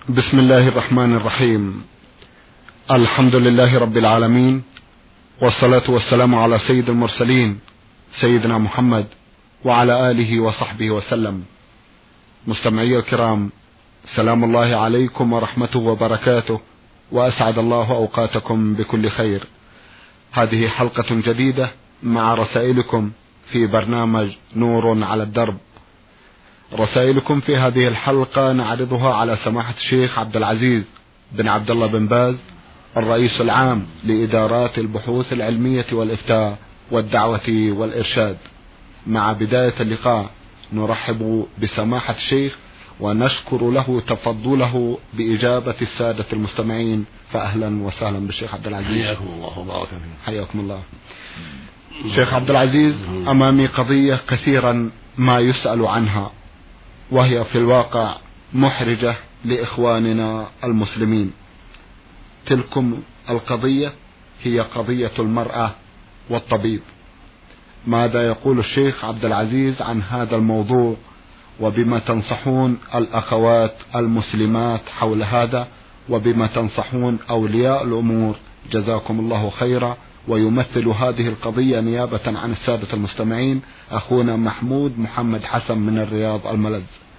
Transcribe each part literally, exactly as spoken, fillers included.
بسم الله الرحمن الرحيم. الحمد لله رب العالمين، والصلاة والسلام على سيد المرسلين سيدنا محمد وعلى آله وصحبه وسلم. مستمعي الكرام، سلام الله عليكم ورحمته وبركاته، وأسعد الله أوقاتكم بكل خير. هذه حلقة جديدة مع رسائلكم في برنامج نور على الدرب. رسائلكم في هذه الحلقة نعرضها على سماحة الشيخ عبد العزيز بن عبد الله بن باز، الرئيس العام لإدارات البحوث العلمية والإفتاء والدعوة والإرشاد. مع بداية اللقاء نرحب بسماحة الشيخ ونشكر له تفضله بإجابة السادة المستمعين، فأهلا وسهلا بالشيخ عبد العزيز. حياكم الله وبارك فيكم. حياكم الله. شيخ عبد العزيز، أمامي قضية كثيرا ما يسأل عنها، وهي في الواقع محرجة لإخواننا المسلمين. تلكم القضية هي قضية المرأة والطبيب. ماذا يقول الشيخ عبد العزيز عن هذا الموضوع، وبما تنصحون الأخوات المسلمات حول هذا، وبما تنصحون أولياء الأمور جزاكم الله خيرا؟ ويمثل هذه القضية نيابة عن السادة المستمعين أخونا محمود محمد حسن من الرياض الملز.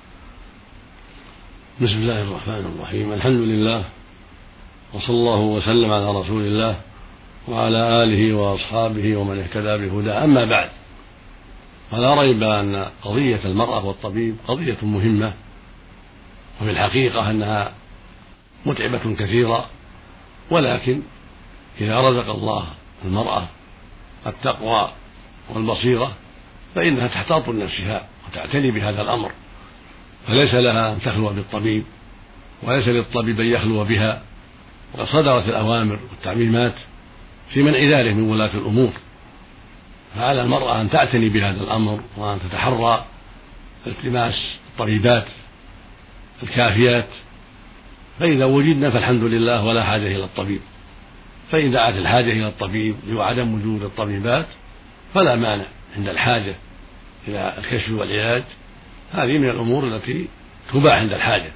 بسم الله الرحمن الرحيم. الحمد لله، وصلى الله وسلم على رسول الله وعلى آله وأصحابه ومن اهتدى بهداه. أما بعد، فلا ريب أن قضية المرأة والطبيب قضية مهمة، وفي الحقيقة أنها متعبة كثيرا، ولكن إذا رزق الله المرأة التقوى والبصيرة فإنها تحتاط لنفسها وتعتني بهذا الأمر، فليس لها أن تخلو بالطبيب، وليس للطبيب أن يخلو بها، وقد صدرت الأوامر والتعميمات في منع ذلك من ولاة الأمور. فعلى المرأة أن تعتني بهذا الأمر، وأن تتحرى التماس الطبيبات الكافيات، فإذا وجدنا فالحمد لله ولا حاجة إلى الطبيب. فإن دعت الحاجة إلى الطبيب لعدم وجود الطبيبات فلا مانع عند الحاجة إلى الكشف والعلاج، هذه من الأمور التي تباح عند الحاجة،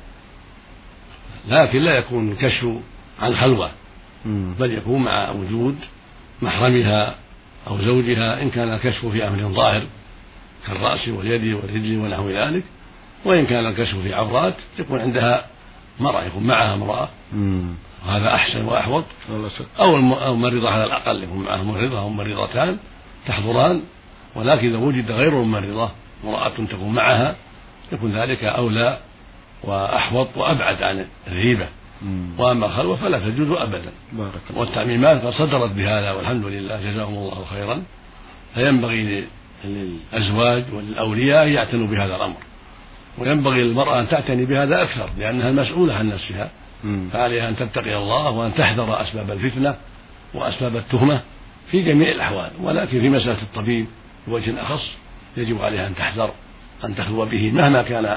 لكن لا يكون الكشف عن خلوة، بل يكون مع وجود محرمها أو زوجها، إن كان الكشف في أمر ظاهر كالرأس واليد والرجل ونحو ذلك، وإن كان الكشف في عورات يكون عندها مرأة، يكون معها امرأة، هذا أحسن وأحوط. أو الممرضة على الأقل يكون معها ممرضة أو ممرضتان تحضران، ولكن إذا وجد غير الممرضة امرأة تكون معها يكون ذلك أولى وأحوط وأبعد عن الريبة. وأما الخلوة فلا تجوز أبدا. والتعميمات قد صدرت بهذا والحمد لله جزاهم الله خيرا. فينبغي للأزواج وللأولياء أن يعتنوا بهذا الأمر، وينبغي للمرأة أن تعتني بهذا أكثر، لأنها المسؤولة عن نفسها، فعليها أن تتقي الله وأن تحذر أسباب الفتنة وأسباب التهمة في جميع الأحوال. ولكن في مسألة الطبيب بوجه أخص يجب عليها أن تحذر أن تخلو به مهما كان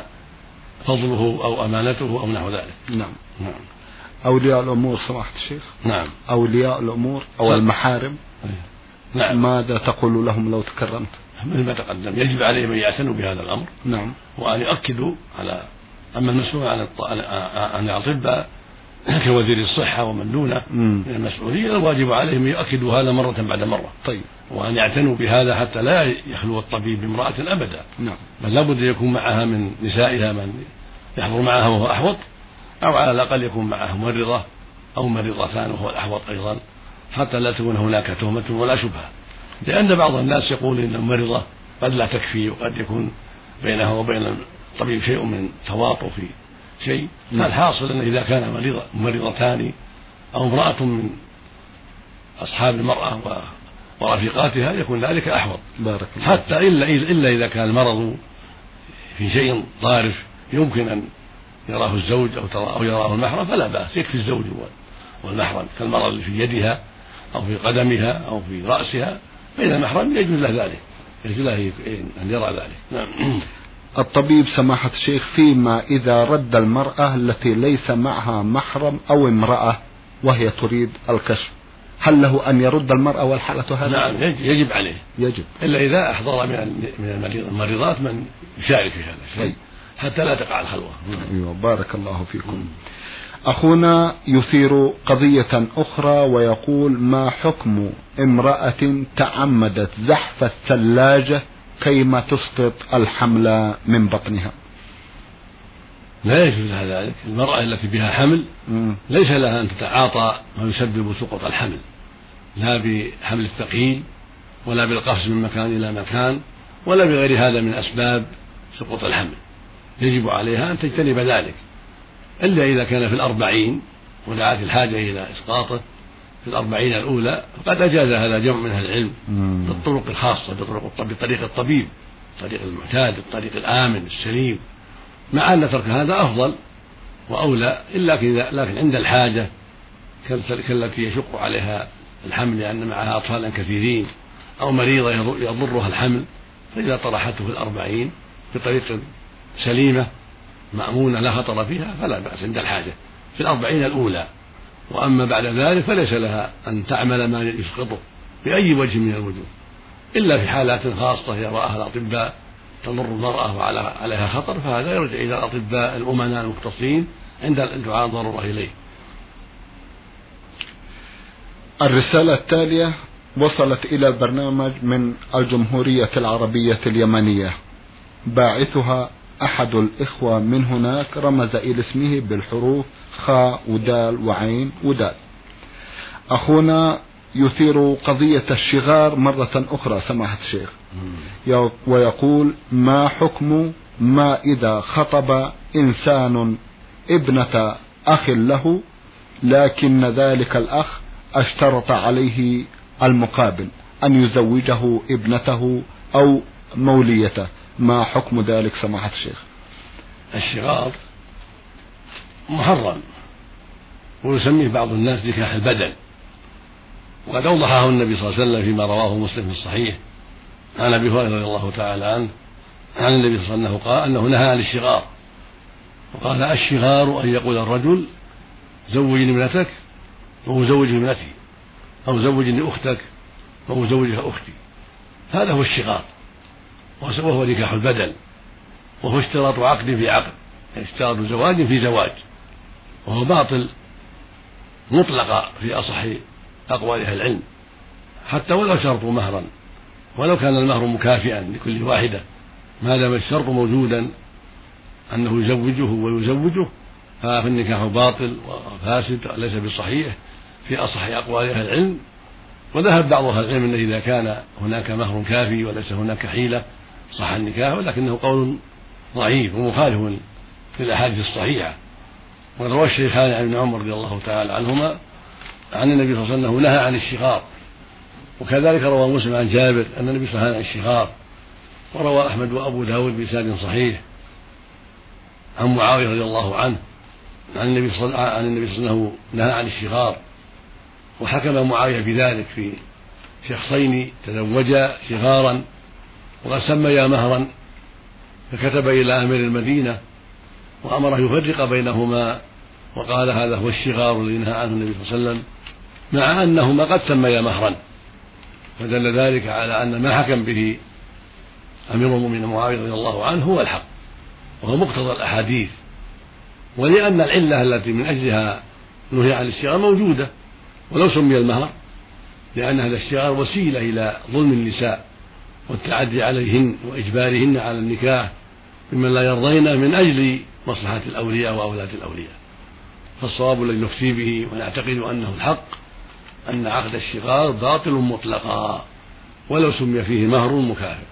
فضله أو أمانته أو نحو ذلك. نعم. نعم. أولياء الأمور سماحة الشيخ. نعم. أولياء الأمور أو المحارم. نعم. ماذا تقول لهم لو تكرمت؟ مثل ما تقدم، يجب عليهم أن يعتنوا بهذا الأمر. نعم. وأن يؤكدوا على أما المسؤول عن عن الأطباء كوزير الصحة ومن دونه من المسؤولين، الواجب عليهم يؤكدوا هذا مرة بعد مرة. طيب. وأن يعتنوا بهذا حتى لا يخلو الطبيب بامرأة أبدا. نعم. بل لابد أن يكون معها من نسائها من يحضر معها وهو أحوط، أو على الأقل يكون معها ممرضة أو ممرضتان وهو الأحوط أيضا، حتى لا تكون هناك تهمة ولا شبهة. لأن بعض الناس يقول إن الممرضة قد لا تكفي، وقد يكون بينها وبين الطبيب شيء من تواطؤ في شيء. فالحاصل أن إذا كان مريضة ممرضتان أو امرأة من أصحاب المرأة ورفيقاتها يكون ذلك أحوط، حتى إلا إلا إذا كان المرض في شيء ضارف يمكن أن يراه الزوج أو يراه المحرم فلا بأس، يكفي الزوج والمحرم، كالمرض اللي في يدها أو في قدمها أو في رأسها، فإذا المحرم يجوز له ذلك، يجوز له أن يرى ذلك. نعم. الطبيب سماحة الشيخ فيما إذا رد المرأة التي ليس معها محرم أو امرأة وهي تريد الكشف، هل له أن يرد المرأة والحالة هذه؟ نعم، يجب عليه، يجب، إلا إذا أحضر من من المريضات من يشارك في هذا الشيء. حتى لا تقع الخلوة. أيوة بارك الله فيكم. أخونا يثير قضية أخرى ويقول: ما حكم امرأة تعمدت زحف الثلاجة كيما تسقط الحمل من بطنها؟ لا يجوز لها ذلك. المرأة التي بها حمل ليس لها أن تتعاطى ما يسبب سقوط الحمل، لا بحمل الثقيل ولا بالقفز من مكان إلى مكان ولا بغير هذا من أسباب سقوط الحمل. يجب عليها أن تجتنب ذلك، إلا إذا كان في الأربعين ودعت الحاجة إلى إسقاطه في الأربعين الأولى، فقد أجاز هذا جمع من أهل العلم بالطرق الخاصة، بطريق الطبيب، الطريق المعتاد، الطريق الآمن السليم، مع أن ترك هذا أفضل وأولى. إلا لكن عند الحاجة كالتي يشق عليها الحمل لأن معها أطفالا كثيرين أو مريضة يضرها الحمل، فإذا طرحته في الأربعين بطريقة سليمة مأمونة لا خطر فيها فلا بأس عند الحاجة في الأربعين الأولى. وأما بعد ذلك فليس لها أن تعمل ما يسقطه بأي وجه من الوجوه، إلا في حالات خاصة يراها الأطباء تضر المرأة وعليها خطر، فهذا يرجع إلى الأطباء الأمناء المختصين عند الدعاء ضرورة إليه. الرسالة التالية وصلت إلى البرنامج من الجمهورية العربية اليمنية، باعثها أحد الإخوة من هناك، رمز إلى اسمه بالحروف خاء ودال وعين ودال. أخونا يثير قضية الشغار مرة أخرى سماحة الشيخ، ويقول: ما حكم ما إذا خطب إنسان ابنة أخ له لكن ذلك الأخ اشترط عليه المقابل أن يزوجه ابنته أو موليته، ما حكم ذلك سماحة الشيخ؟ الشغار محرم ويسميه بعض الناس نكاح البدل، وقد أوضحه النبي صلى الله عليه وسلم فيما رواه مسلم في الصحيح عن أبي هريرة رضي الله تعالى عنه عن النبي صلى الله عليه وسلم قال أنه نهى عن الشغار، وقال: الشغار أن يقول الرجل زوجني ابنتك وأزوجه ابنتي، أو زوجني أختك وأزوجها أختي، هذا هو الشغار، وهو نكاح البدل، وهو اشتراط عقد في عقد، اشتراط زواج في زواج، وهو باطل مطلقا في أصح أقوال أهل العلم، حتى ولو شرطوا مهرا، ولو كان المهر مكافئا لكل واحدة، ما دام الشرط موجودا أنه يزوجه ويزوجه، فالنكاح باطل وفاسد ليس بصحيح في أصح أقوال أهل العلم. وذهب بعض أهل العلم أنه إذا كان هناك مهر كافي وليس هناك حيلة صح النكاح، ولكنه قول ضعيف ومخالف للأحاديث الصحيحة. وروى الشيخان عن ابن عمر رضي الله تعالى عنهما عن النبي صلى الله عليه وسلم نهى عن الشغار، وكذلك روى مسلم عن جابر أن النبي صلى الله عليه وسلم عن الشغار، وروى أحمد وأبو داود بإسناد صحيح عن معاوية رضي الله عنه عن النبي صلى الله عليه وسلم نهى عن الشغار. وحكم معاوية بذلك في شخصين تزوجا شغارا وقد سميا مهرا، فكتب إلى أمير المدينة وأمره يفرق بينهما، وقال: هذا هو الشغار الذي نهى عنه النبي صلى الله عليه وسلم، مع أنهما قد سميا مهرا، فدل ذلك على أن ما حكم به أمير المؤمنين معاوية رضي الله عنه هو الحق، وهو مقتضى الأحاديث، ولأن العلة التي من أجلها نهي عن الشغار موجودة ولو سمي المهر، لأن هذا الشغار وسيلة إلى ظلم النساء والتعدي عليهن وإجبارهن على النكاح ممن لا يرضين من أجل مصلحة الأولياء وأولاد الأولياء. فالصواب الذي نفتي به ونعتقد أنه الحق أن عقد الشغار باطل مطلقا ولو سمي فيه مهر مكافئ،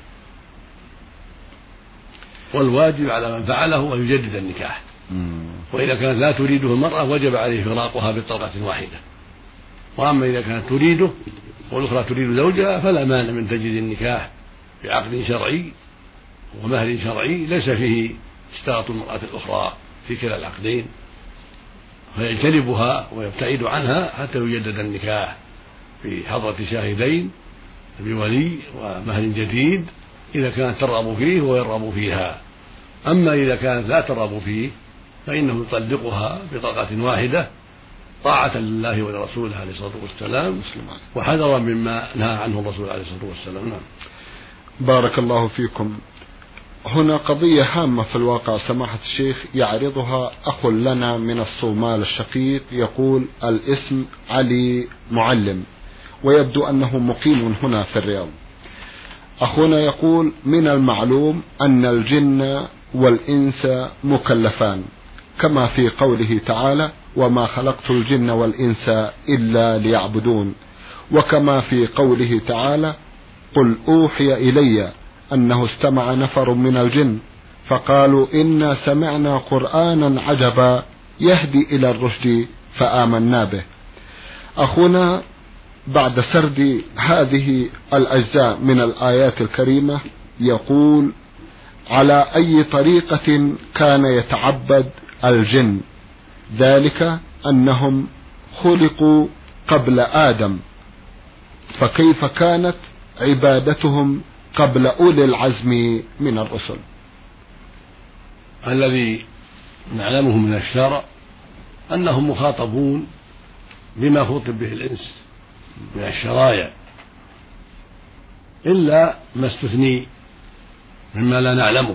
والواجب على من فعله أن يجدد النكاح، وإذا كانت لا تريده المرأة وجب عليه فراقها بطلقة واحدة. وأما إذا كانت تريده والأخرى تريد زوجها فلا مانع من تجديد النكاح بعقد شرعي ومهر شرعي ليس فيه اشتراط المرأة الأخرى في كلا العقدين، فيجتنبها ويبتعد عنها حتى يجدد النكاح في حضرة شاهدين بولي ومهر جديد إذا كانت ترغب فيه ويرغب فيها. أما إذا كانت لا ترغب فيه فإنه يطلقها بطلقة واحدة طاعة لله ولرسوله عليه الصلاة والسلام وحذرا مما نهى عنه الرسول عليه الصلاة والسلام. نعم. بارك الله فيكم. هنا قضية هامة في الواقع سماحة الشيخ يعرضها أخ لنا من الصومال الشقيق، يقول الاسم علي معلم ويبدو أنه مقيم هنا في الرياض. أخونا يقول من المعلوم أن الجن والإنس مكلفان كما في قوله تعالى وما خلقت الجن والإنس إلا ليعبدون، وكما في قوله تعالى قل أوحي إلي أنه استمع نفر من الجن فقالوا إنا سمعنا قرآنا عجبا يهدي إلى الرشد فآمنا به. أخونا بعد سرد هذه الأجزاء من الآيات الكريمة يقول على أي طريقة كان يتعبد الجن؟ ذلك أنهم خلقوا قبل آدم، فكيف كانت عبادتهم قبل أولي العزم من الرسل؟ الذي نعلمه من الشرع أنهم مخاطبون بما خطب به الإنس من الشرائع، إلا ما استثني مما لا نعلمه،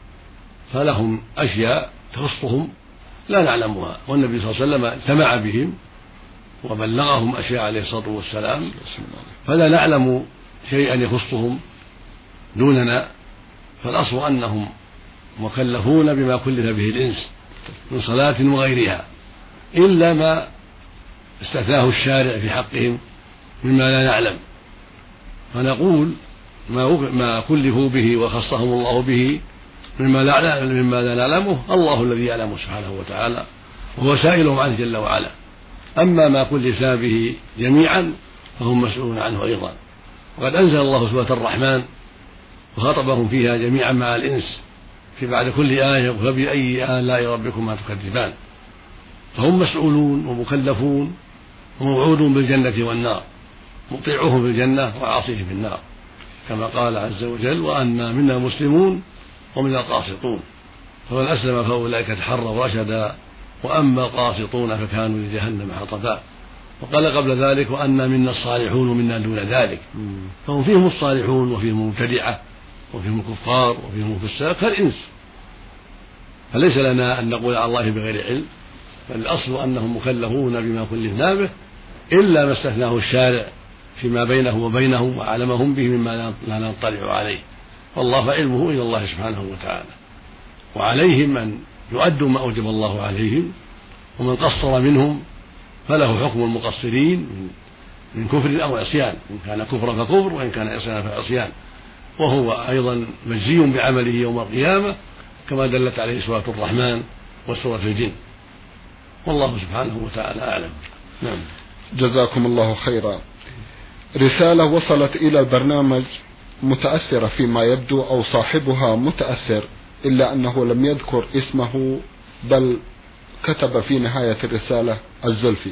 فلهم أشياء تخصهم لا نعلمها، والنبي صلى الله عليه وسلم اجتمع بهم وبلغهم أشياء عليه الصلاة والسلام، فلا نعلم شيئا يخصهم دوننا، فالأصل أنهم مكلفون بما كلف به الإنس من صلاة وغيرها، إلا ما استثناه الشارع في حقهم مما لا نعلم، فنقول ما كلفوا به وخصهم الله به مما لا مما لا نعلمه الله الذي يعلمه سبحانه وتعالى، وهو سائلهم عنه جل وعلا. أما ما كلفا به جميعا فهم مسؤولون عنه أيضا، وقد أنزل الله سورة الرحمن وخاطبهم فيها جميعا مع الإنس في بعد كل آية فبأي آلاء ربكما تكذبان، فهم مسؤولون ومكلفون وموعودون بالجنة والنار، مطيعوهم في الجنة وعاصيهم في النار، كما قال عز وجل وأنا منا مسلمون ومنا القاسطون، فمن أسلم فأولئك تحروا رشدا وأما القاسطون فكانوا لجهنم حطبا، وقال قبل ذلك وأنا منا الصالحون ومنا دون ذلك، فهم فيهم الصالحون وفيهم المبتدعة وفيهم الكفار وفيهم الفساق كالإنس، فليس لنا أن نقول على الله بغير علم، بل الأصل أنهم مكلفون بما كلفنا به إلا ما استثناه الشارع فيما بينه وبينهم وعلمهم به مما لا نطلع عليه، والله علمه إلى الله سبحانه وتعالى، وعليهم أن يؤدوا ما أوجب الله عليهم، ومن قصر منهم فله حكم المقصرين من كفر أو عصيان، إن كان كفرا فكفر وإن كان عصيانا فعصيان، وهو أيضا مجزي بعمله يوم القيامة كما دلت عليه سورة الرحمن وسورة الجن، والله سبحانه وتعالى أعلم. نعم. جزاكم الله خيرا. رسالة وصلت إلى البرنامج متأثرة فيما يبدو أو صاحبها متأثر، إلا أنه لم يذكر اسمه بل كتب في نهاية الرسالة الزلفي.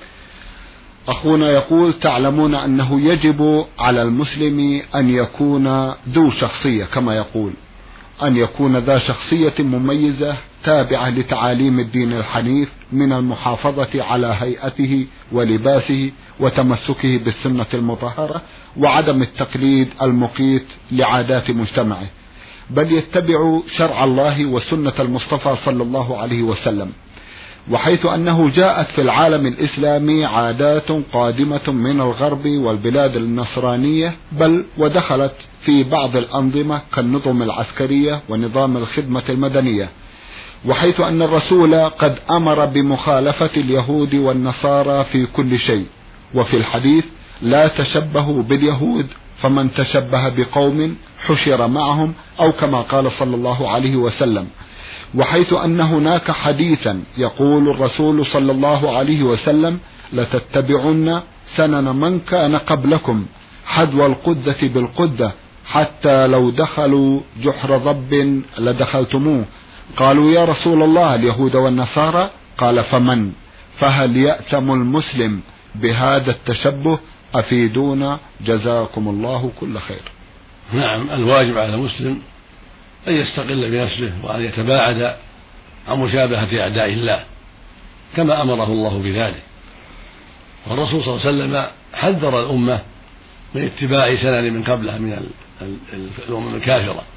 أخونا يقول تعلمون أنه يجب على المسلم أن يكون ذو شخصية، كما يقول أن يكون ذا شخصية مميزة تابعة لتعاليم الدين الحنيف من المحافظة على هيئته ولباسه وتمسكه بالسنة المطهرة وعدم التقليد المقيت لعادات مجتمعه، بل يتبع شرع الله وسنة المصطفى صلى الله عليه وسلم، وحيث أنه جاءت في العالم الإسلامي عادات قادمة من الغرب والبلاد النصرانية، بل ودخلت في بعض الأنظمة كالنظم العسكرية ونظام الخدمة المدنية، وحيث أن الرسول قد أمر بمخالفة اليهود والنصارى في كل شيء، وفي الحديث لا تشبهوا باليهود فمن تشبه بقوم حشر معهم، أو كما قال صلى الله عليه وسلم، وحيث أن هناك حديثا يقول الرسول صلى الله عليه وسلم لتتبعن سنن من كان قبلكم حذو القدة بالقدة حتى لو دخلوا جحر ضب لدخلتموه، قالوا يا رسول الله اليهود والنصارى؟ قال فمن؟ فهل يأتم المسلم بهذا التشبه؟ أفيدونا جزاكم الله كل خير. نعم، الواجب على المسلم أن يستقل بنفسه وأن يتباعد عن مشابهة أعداء الله كما أمره الله بذلك، والرسول صلى الله عليه وسلم حذر الأمة من اتباع سنن من قبلها من الأمم الكافرة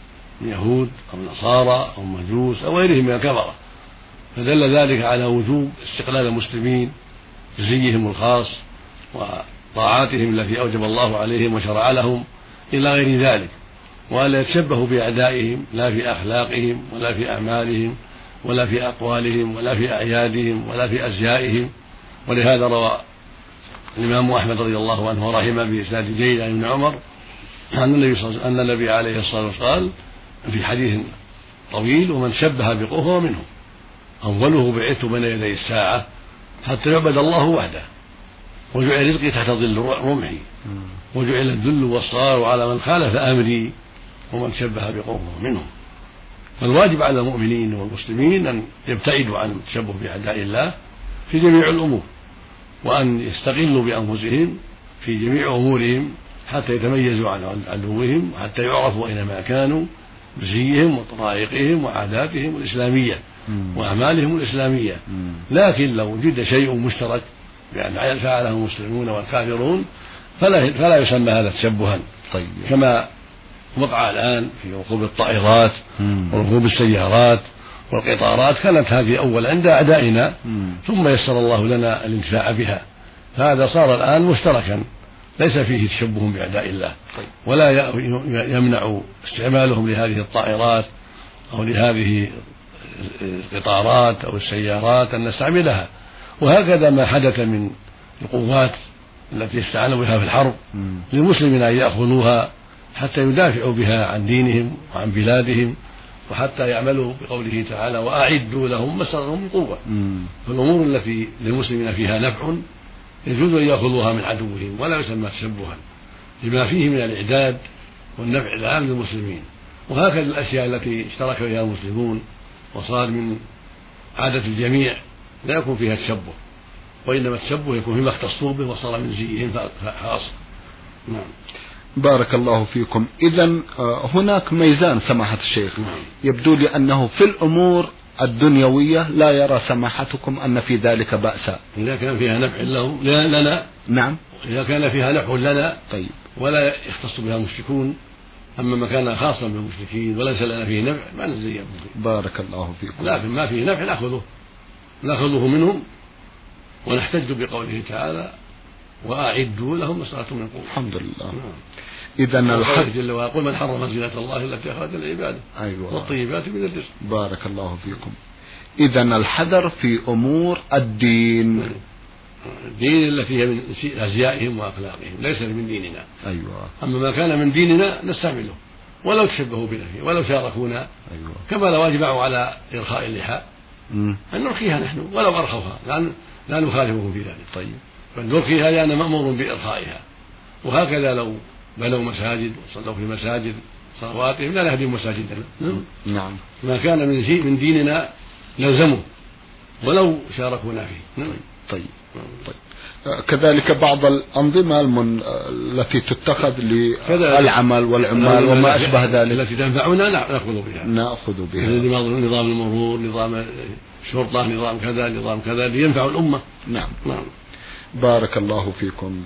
من يهود أو نصارى أو مجوس أو غيرهم من الكفرة، فدل ذلك على وجوب استقلال المسلمين بزيهم الخاص وطاعاتهم التي أوجب الله عليهم وشرع لهم إلى غير ذلك، وألا يتشبهوا بأعدائهم لا في أخلاقهم ولا في أعمالهم ولا في أقوالهم ولا في أعيادهم ولا في أزيائهم. ولهذا روى الإمام أحمد رضي الله عنه ورحمه بإسناد جيد عن ابن عمر أن النبي صلى الله عليه وسلم أن النبي عليه الصلاة والسلام قال في حديث طويل: ومن شبه بقوم فهو منهم، أوله بعثت بين يدي الساعة حتى يعبد الله وحده، وجعل رزقي تحت ظل رمحي، وجعل الذل والصغار على من خالف أمري، ومن شبه بقوم فهو منهم. فالواجب على المؤمنين والمسلمين أن يبتعدوا عن التشبه بأعداء الله في جميع الأمور، وأن يستقلوا بأنفسهم في جميع أمورهم حتى يتميزوا عن عدوهم، وحتى يعرفوا أينما كانوا بزيهم وطرائقهم وعاداتهم الإسلامية وأعمالهم الإسلامية. لكن لو وجد شيء مشترك بأن فعله المسلمون والكافرون فلا, فلا يسمى هذا تشبها. طيب. كما وقع الآن في ركوب الطائرات وركوب السيارات والقطارات، كانت هذه أول عند أعدائنا ثم يسر الله لنا الانتفاع بها، فهذا صار الآن مشتركا ليس فيه تشبه بأعداء الله. ولا يمنع استعمالهم لهذه الطائرات أو لهذه القطارات أو السيارات أن نستعملها. وهكذا ما حدث من القوات التي يستعانوا بها في الحرب للمسلمين أن يأخذوها حتى يدافعوا بها عن دينهم وعن بلادهم، وحتى يعملوا بقوله تعالى: وأعدوا لهم ما استطعتم من قوة. فالأمور التي للمسلمين فيها نفع يجوز أن يأخذوها من عدوهم، ولا يسمى تشبها لما فيه من الإعداد والنفع العام للمسلمين. وهكذا الأشياء التي اشترك فيها المسلمون وصار من عادة الجميع لا يكون فيها تشبه، وإنما التشبه يكون فيما اختصوا به وصار من زيهم خاصة. نعم. بارك الله فيكم. إذن هناك ميزان سماحة الشيخ. نعم. يبدو لي أنه في الأمور الدنيوية لا يرى سماحتكم أن في ذلك بأسا إذا كان فيها نفع لهم لنا. نعم. إذا كان فيها نفع لنا. طيب. ولا يختص بها المشركون، أما ما كان خاصا بالمشركين وليس لنا فيه نفع ما نزيه به. بارك الله فيكم. لكن ما فيه نفع نأخذه نأخذه منهم ونحتج بقوله تعالى: وأعدوا لهم ما استطعتم من قوة. الحمد لله. نعم. إذا الحد جل وعلا: قل من حرم زينة الله التي أخرج لعباده. أيوة. والطيبات من الرزق. بارك الله فيكم. إذا الحذر في أمور الدين. الدين التي هي من أزيائهم وأخلاقهم ليس من ديننا. أيوة. أما ما كان من ديننا نستعمله ولو تشبهوا بنا فيه ولو شاركونا. أيوة. كما لو أجمعوا على إرخاء اللحى أن نرخيها نحن ولو أرخوها، لأن لا نخالفهم في ذلك. طيب. بل نرخيها لأن مأمور بإرخائها. وهكذا لو بنوا مساجد وصلوا في مساجد صلواتهم لا نهدم مساجدنا. نعم. ما كان من شيء من ديننا نلزمه ولو شاركونا فيه. طيب. طيب. طيب. كذلك بعض الأنظمة المن... التي تتخذ للعمل والعمال وما أشبه ذلك التي تنفعنا نأخذ بها نأخذ بها نظام المرور، نظام الشرطة، نظام كذا نظام كذا لينفع الأمة. نعم. نعم. بارك الله فيكم.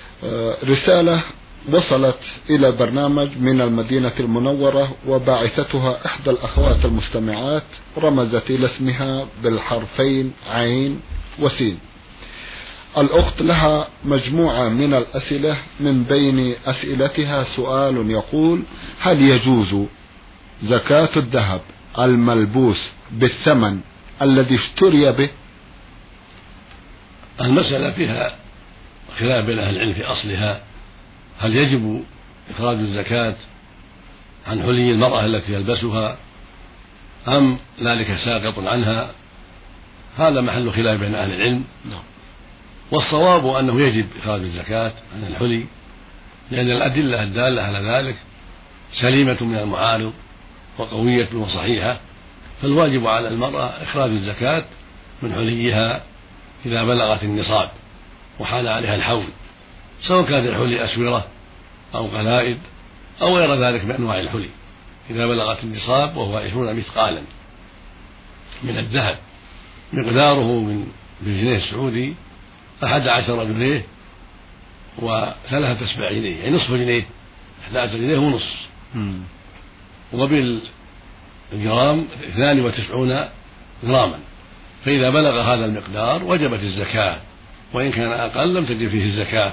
رسالة وصلت إلى البرنامج من المدينة المنورة وباعثتها إحدى الأخوات المستمعات، رمزت إلى اسمها بالحرفين عين وسين. الأخت لها مجموعة من الأسئلة، من بين أسئلتها سؤال يقول: هل يجوز زكاة الذهب الملبوس بالثمن الذي اشتري به؟ المسألة فيها خلاف بين أهل العلم في أصلها، هل يجب إخراج الزكاة عن حلي المرأة التي يلبسها أم ذلك ساقط عنها؟ هذا محل خلاف بين أهل العلم. والصواب أنه يجب إخراج الزكاة عن الحلي، لأن الأدلة الدالة على ذلك سليمة من المعارض وقوية وصحيحة، فالواجب على المرأة إخراج الزكاة من حليها إذا بلغت النصاب وحال عليها الحول، سواء كانت الحلي أسورة أو قلائد أو غير ذلك من أنواع الحلي، إذا بلغت النصاب وهو عشرون مثقالا من الذهب مقداره من بالجنيه السعودي أحد عشر جنيه وثلاثة أسباع جنيه، يعني نصف جنيه، أحد عشر جنيه ونصف. وبالجرام اثنان وتسعون جراما، فإذا بلغ هذا المقدار وجبت الزكاة، وإن كان أقل لم تجب فيه الزكاة.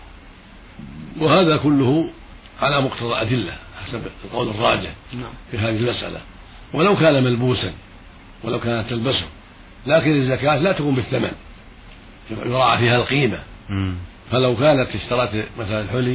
وهذا كله على مقتضى الأدلة حسب القول الراجح في هذه المسألة. ولو كان ملبوسا ولو كانت تلبسه، لكن الزكاة لا تكون بالثمن، يراعى فيها القيمة. فلو كانت اشترت مثلا الحلي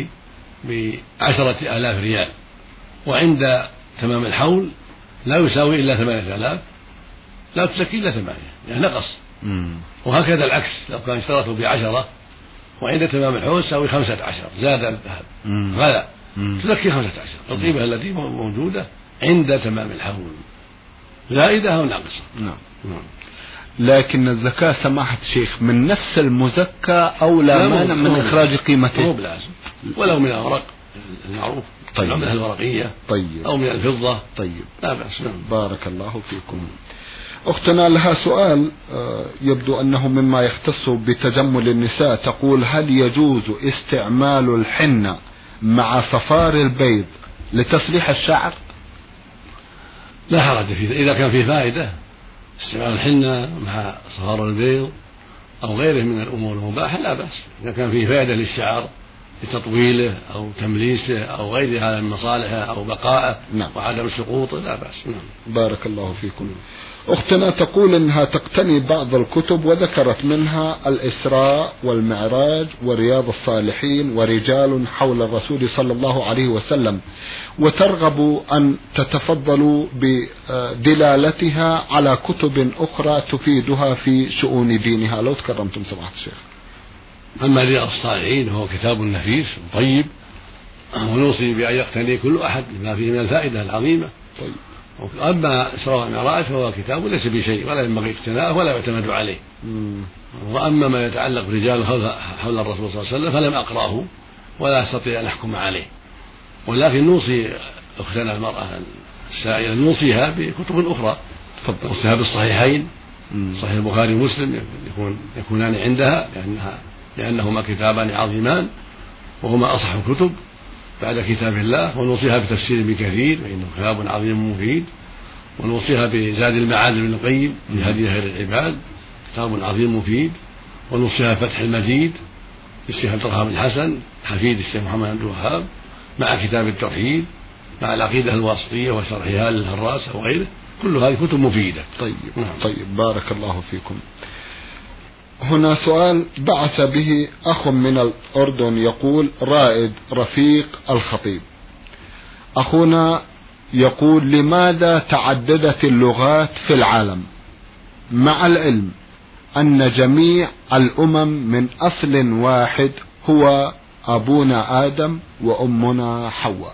بعشرة آلاف ريال وعند تمام الحول لا يساوي إلا ثمانية آلاف، لا تزكي إلا ثمانية، يعني نقص. وهكذا العكس، لو كان اشترته بعشرة وعند تمام الحول يساوي خمسة عشر، زاد الذهب غلا، تزكي خمسة عشر القيمة التي موجودة عند تمام الحول، زائدة أو ناقصة. نعم. لكن الزكاة سماحة الشيخ من نفس المزكى أو لا مانع من إخراج قيمته؟ مو بلازم، ولو من الورق المعروف، طيب. من الورقية، طيب. أو من الفضة، طيب، لا بأس. بارك الله فيكم. أختنا لها سؤال يبدو أنه مما يختص بتجمل النساء، تقول: هل يجوز استعمال الحنة مع صفار البيض لتصليح الشعر؟ لا حرج فيه إذا كان فيه فائدة. استعمال الحنة مع صفار البيض أو غيره من الأمور المباحة لا بأس، إذا كان فيه فائدة للشعر لتطويله أو تمليسه أو غيرها من مصالحه أو بقائه، نعم. وعدم سقوطه لا بأس. نعم. بارك الله فيكم. أختنا تقول إنها تقتني بعض الكتب وذكرت منها الإسراء والمعراج ورياض الصالحين ورجال حول الرسول صلى الله عليه وسلم، وترغب أن تتفضلوا بدلالتها على كتب أخرى تفيدها في شؤون دينها، لو تكرمتم سماحة الشيخ. أما رياض الصالحين هو كتاب نفيس طيب، ونوصي بأن يقتني كل أحد بما فيه من الفائدة العظيمة. طيب. أما إسراء والمعراج فهو كتاب ليس بشيء ولا ينبغي اقتناءه ولا يعتمد عليه. مم. وأما ما يتعلق برجال حول الرسول صلى الله عليه وسلم فلم أقرأه ولا أستطيع أن أحكم عليه، ولكن نوصي أختنا المرأة السائلة نوصيها بكتب أخرى، نوصيها بالصحيحين، صحيح البخاري ومسلم يكون يكونان عندها لأنها لأنهما كتابان عظيمان وهما أصح الكتب بعد كتاب الله. ونوصيها بتفسير ابن كثير فإنه كتاب عظيم مفيد. ونوصيها بزاد المعاد بن القيم في هدي خير العباد، كتاب عظيم مفيد. ونوصيها فتح المجيد للشيخ عبد الرحمن الحسن حفيد الشيخ محمد عبد الوهاب مع كتاب التوحيد مع العقيدة الواسطية وشرحها للهراس وغيره، كل هذه كتب مفيدة. طيب. نعم. طيب، بارك الله فيكم. هنا سؤال بعث به أخ من الأردن يقول: رائد رفيق الخطيب، أخونا يقول: لماذا تعددت اللغات في العالم مع العلم أن جميع الأمم من أصل واحد هو أبونا آدم وأمنا حواء؟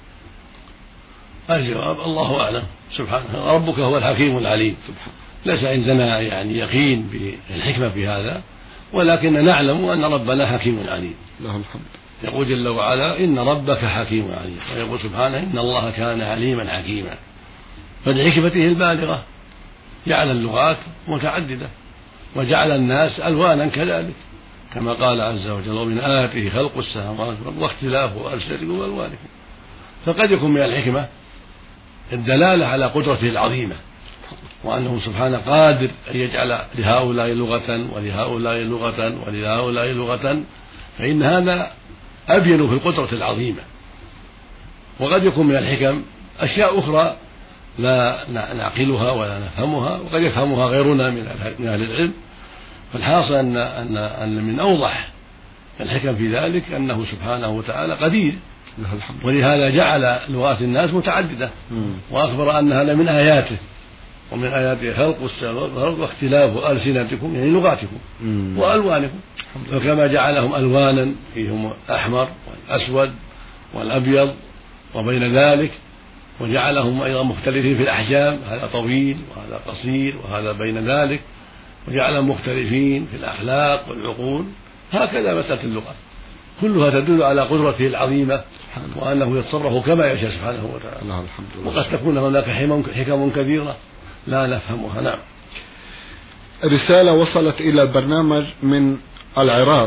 الجواب الله أعلم سبحانه، ربك هو الحكيم العليم سبحانه. ليس عندنا يعني يقين بالحكمة في هذا، ولكن نعلم أن ربنا حكيم عليم له الحمد. يقول جل وعلا: إن ربك حكيم عليم، ويقول سبحانه: إن الله كان عليما حكيما. فلحكمته البالغة جعل اللغات متعددة وجعل الناس ألوانا كذلك، كما قال عز وجل: ومن آياته خلق السماوات واختلاف ألسنتكم وألوانكم. فقد يكون من الحكمة الدلالة على قدرته العظيمة، وأنه سبحانه قادر أن يجعل لهؤلاء لغة ولهؤلاء لغة ولهؤلاء لغة، فإن هذا أبين في القدرة العظيمة. وقد يكون من الحكم أشياء أخرى لا نعقلها ولا نفهمها، وقد يفهمها غيرنا من أهل العلم. فالحاصل أن أن أن من أوضح الحكم في ذلك أنه سبحانه وتعالى قدير، ولهذا جعل لغات الناس متعددة، وأخبر أنها لمن آياته، ومن آياته خلق السماوات والأرض واختلاف ألسنتكم يعني لغاتكم وألوانكم. فكما جعلهم ألوانا فيهم الأحمر والأسود والأبيض وبين ذلك، وجعلهم أيضا مختلفين في الأحجام، هذا طويل وهذا قصير وهذا بين ذلك، وجعلهم مختلفين في الأخلاق والعقول. هكذا مسألة اللغة كلها تدل على قدرته العظيمة وأنه يتصرف كما يشاء سبحانه وتعالى. وقد تكون هناك حكم كثيرة لا نفهمها. نعم. رسالة وصلت إلى البرنامج من العراق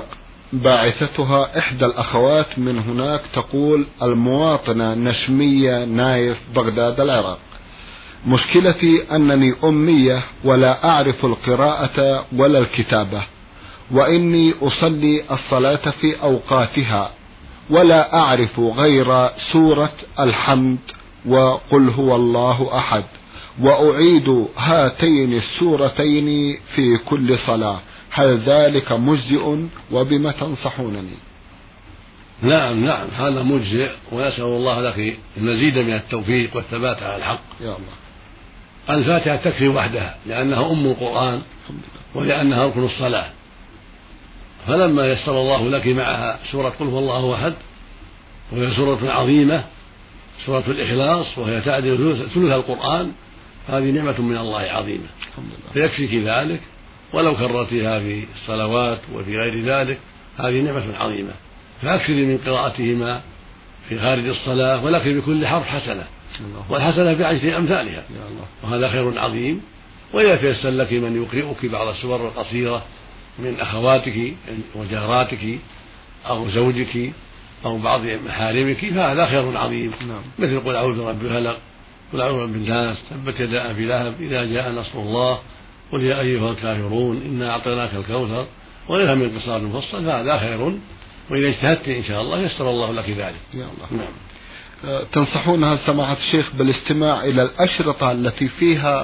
باعثتها إحدى الأخوات من هناك، تقول: المواطنة نشمية نايف بغداد العراق. مشكلتي أنني أمية ولا أعرف القراءة ولا الكتابة، وإني أصلي الصلاة في أوقاتها ولا أعرف غير سورة الحمد وقل هو الله أحد، وأعيد هاتين السورتين في كل صلاة، هل ذلك مجزئ وبما تنصحونني؟ نعم نعم هذا مجزئ، ونسأل الله لك المزيد من التوفيق والثبات على الحق. يا الله. الفاتحة تكفي وحدها لأنها أم القرآن ولأنها ركن الصلاة، فلما يسر الله لك معها سورة قل هو الله أحد وهي سورة عظيمة، سورة الإخلاص وهي تعدل ثلث القرآن، هذه نعمة من الله عظيمة فيكفيك ذلك، ولو كررتها في الصلوات وفي غير ذلك هذه نعمة عظيمة، فأكثري من قراءتهما في خارج الصلاة، ولك بكل حرف حسنة، والحسنة بعشر أمثالها، وهذا خير عظيم. وإذا تيسر لك من يقرئك بعض السور القصيرة من أخواتك وجاراتك أو زوجك أو بعض محارمك فهذا خير عظيم، مثل قل أعوذ برب الفلق، قل أعوذ برب الناس، تبت يدا أبي لهب، إذا جاء نصر الله، قل يا أيها الكافرون إنا أعطيناك الكوثر، وغيرها من قصار المفصل، فهذا خير، وإذا اجتهدت إن شاء الله يسر الله لك ذلك. يا الله. نعم. تنصحونها سماحة الشيخ بالاستماع إلى الأشرطة التي فيها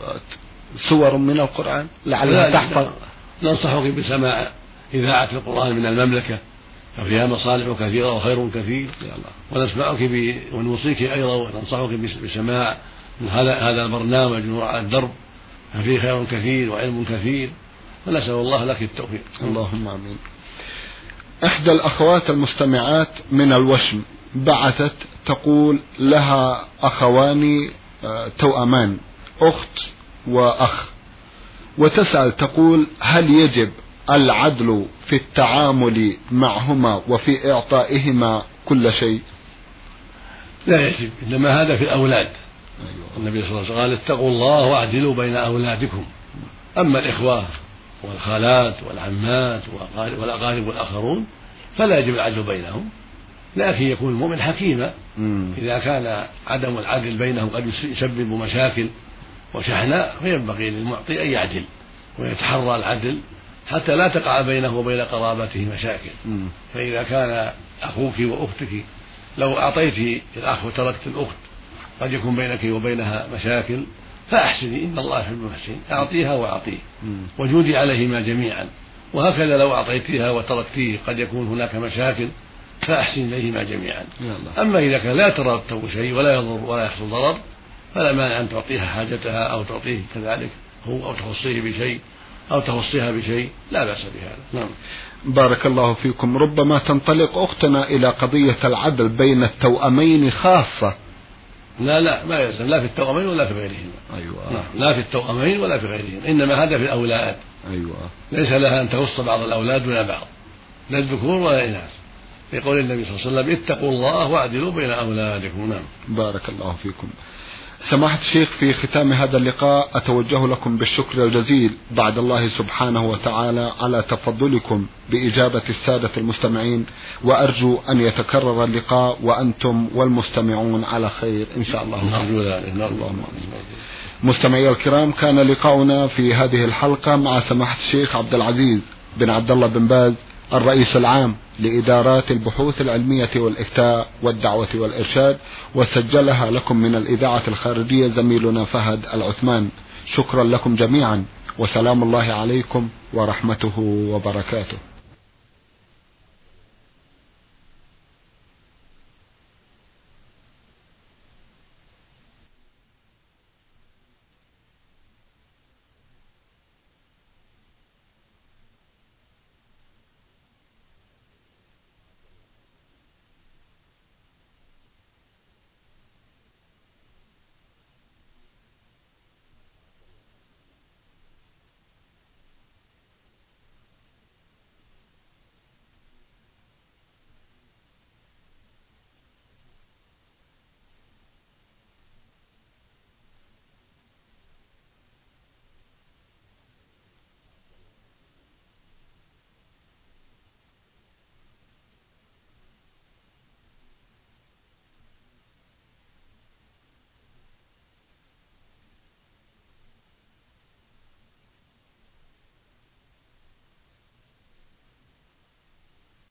سور من القرآن لعلها تحفظ؟ ننصحك بسماع إذاعة القرآن من المملكة، ففيها مصالح كثيرة وخير كثير، ونسمعك ب... ونوصيك أيضا وننصحك بسماع من هذا هذا البرنامج نور على الدرب، ففيه خير كثير وعلم كثير، ونسأل الله لك التوفيق. اللهم آمين. إحدى الأخوات المستمعات من الوشم بعثت تقول لها أخوان توأمان، أخت وأخ، وتسأل تقول: هل يجب العدل في التعامل معهما وفي إعطائهما كل شيء؟ لا يجب، إنما هذا في الأولاد. أيوة. النبي صلى الله عليه وسلم قال: اتقوا الله واعدلوا بين أولادكم. أما الإخوة والخالات والعمات والأقارب والآخرون فلا يجب العدل بينهم، لكن يكون المؤمن حكيما إذا كان عدم العدل بينهم قد يسبب مشاكل وشحناء، فينبغي للمعطي أن يعدل ويتحرى العدل حتى لا تقع بينه وبين قرابته مشاكل. فإذا كان أخوك وأختك لو أعطيت الأخ وتركت الأخت قد يكون بينك وبينها مشاكل، فأحسني، إن الله يحب المحسنين، أعطيها وأعطيه وجودي عليهما جميعا. وهكذا لو أعطيتها وتركتيه قد يكون هناك مشاكل، فأحسن إليهما جميعا. أما إذا كان لا يترتب شيء ولا يضر ولا يحصل ضرر فلا مانع أن تعطيها حاجتها أو تعطيه كذلك هو، أو تخصيه بشيء أو تخصيها بشيء، لا بأس بهذا. نعم. بارك الله فيكم. ربما تنطلق أختنا إلى قضية العدل بين التوأمين خاصة. لا لا ما يلزم، لا في التوأمين ولا في غيرهما. أيوة. نعم. لا في التوأمين ولا في غيرهم، إنما هذا في الأولاد. أيوة. ليس لها أن تخص بعض الأولاد دون بعض، لا الذكور ولا الإناث، يقول النبي صلى الله عليه وسلم: اتقوا الله واعدلوا بين أولادكم. نعم. بارك الله فيكم. سماحة الشيخ، في ختام هذا اللقاء أتوجه لكم بالشكر الجزيل بعد الله سبحانه وتعالى على تفضلكم بإجابة السادة المستمعين، وأرجو أن يتكرر اللقاء وأنتم والمستمعون على خير إن شاء الله. نرجو ذلك. اللهم. مستمعي الكرام، كان لقاؤنا في هذه الحلقة مع سماحة الشيخ عبد العزيز بن عبد الله بن باز، الرئيس العام لإدارات البحوث العلمية والإفتاء والدعوة والإرشاد، وسجلها لكم من الإذاعة الخارجية زميلنا فهد العثمان. شكرا لكم جميعا، وسلام الله عليكم ورحمته وبركاته.